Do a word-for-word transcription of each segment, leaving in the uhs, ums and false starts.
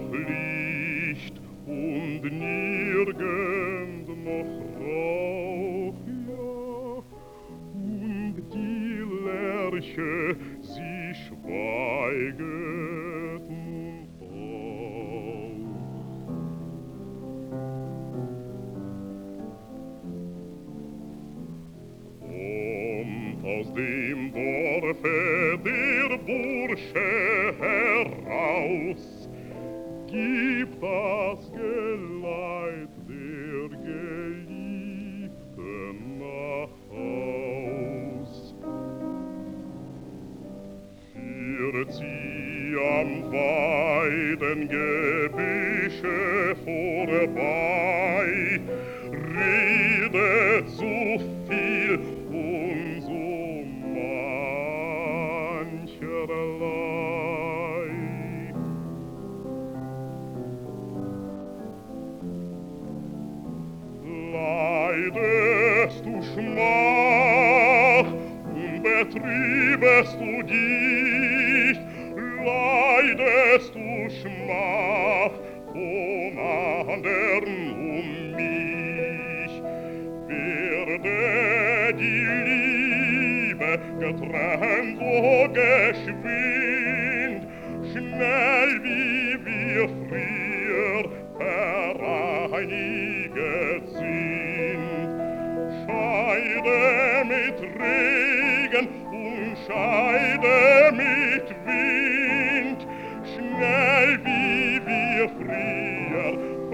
noch Licht und nirgend noch Rauch, ja, und die Lerche, sie schweiget nun auch. Und aus dem Dorfe der Bursche heraus gibt das Geleit der Geliebten nach Haus. Führt sie am weiten Gebüsche vorbei, redet so viel und so mancherlei. Leidest du Schmach und betriebest du dich, leidest du Schmach von andern um mich, werde die Liebe getrennt so geschwind, schnell wie wir früher vereiniget sind. Scheide mit Regen und scheide mit Wind, schnell wie wir früher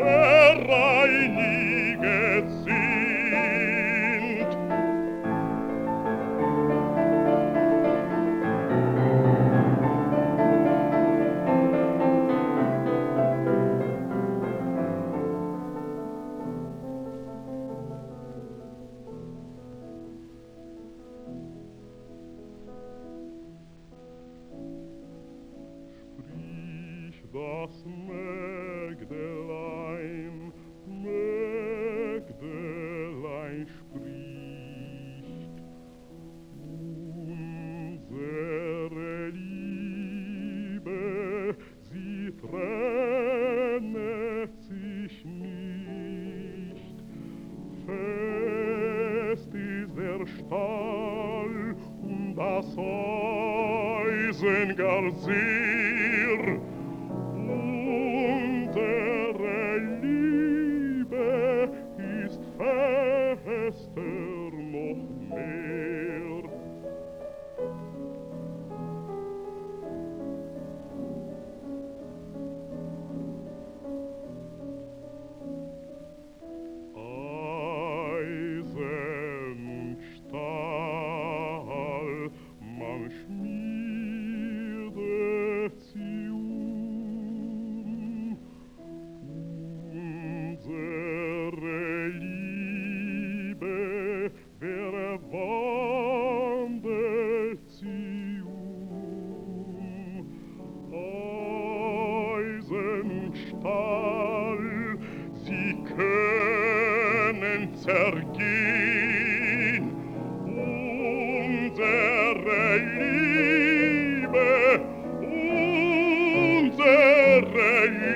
vereiniget sind. Das Mägdelein, Mägdelein spricht, unsere Liebe, sie trennet sich nicht. Fest ist der Stall und das Eisen gar sehr, unsere Liebe ist fester noch mehr. Eisen und Stahl, man schmiedet sie um. Unsere Liebe, wer wandelt sie um? Eisen und Stahl, sie können zergehen. Unsere Liebe, unsere Liebe,